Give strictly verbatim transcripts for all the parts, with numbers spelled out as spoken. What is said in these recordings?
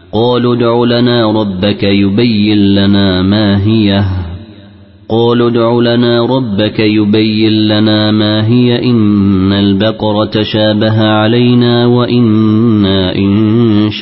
قالوا ادع لنا ربك يبين لنا ما هي قالوا ادع لنا ربك يبين لنا ما هي إن البقرة شابه علينا وإنا إن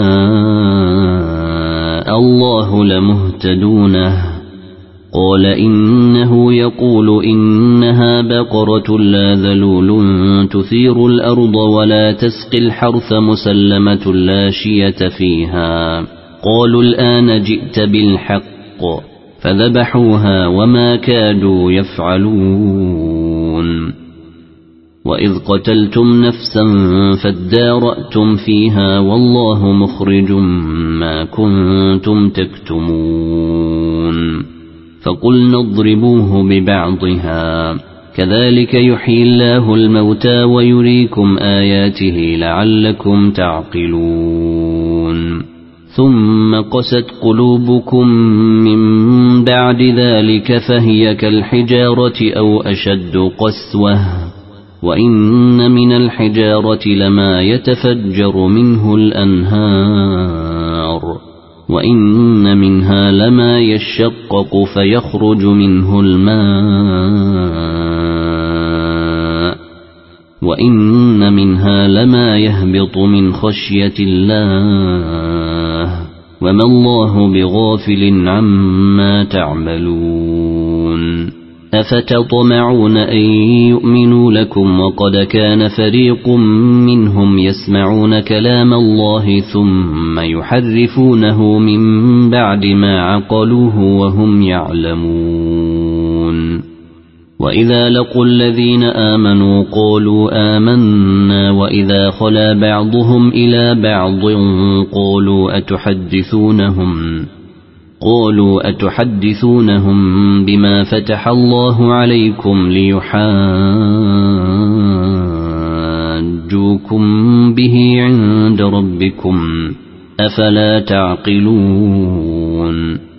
شاء الله لمهتدون. قال إنه يقول إنها بقرة لا ذلول تثير الأرض ولا تسقي الحرث مسلمة لا شية فيها. قالوا الآن جئت بالحق فذبحوها وما كادوا يفعلون. وإذ قتلتم نفسا فادارأتم فيها والله مخرج ما كنتم تكتمون. فقلنا اضربوه ببعضها كذلك يحيي الله الموتى ويريكم آياته لعلكم تعقلون. ثم قست قلوبكم من بعد ذلك فهي كالحجارة أو أشد قسوة وإن من الحجارة لما يتفجر منه الأنهار وإن منها لما يشقق فيخرج منه الماء وإن منها لما يهبط من خشية الله وما الله بغافل عما تعملون. أفتطمعون أن يؤمنوا لكم وقد كان فريق منهم يسمعون كلام الله ثم يحرفونه من بعد ما عقلوه وهم يعلمون. وإذا لقوا الذين آمنوا قالوا آمنا وإذا خلا بعضهم إلى بعض قالوا أتحدثونهم قالوا أتحدثونهم بما فتح الله عليكم ليحاجوكم به عند ربكم أفلا تعقلون.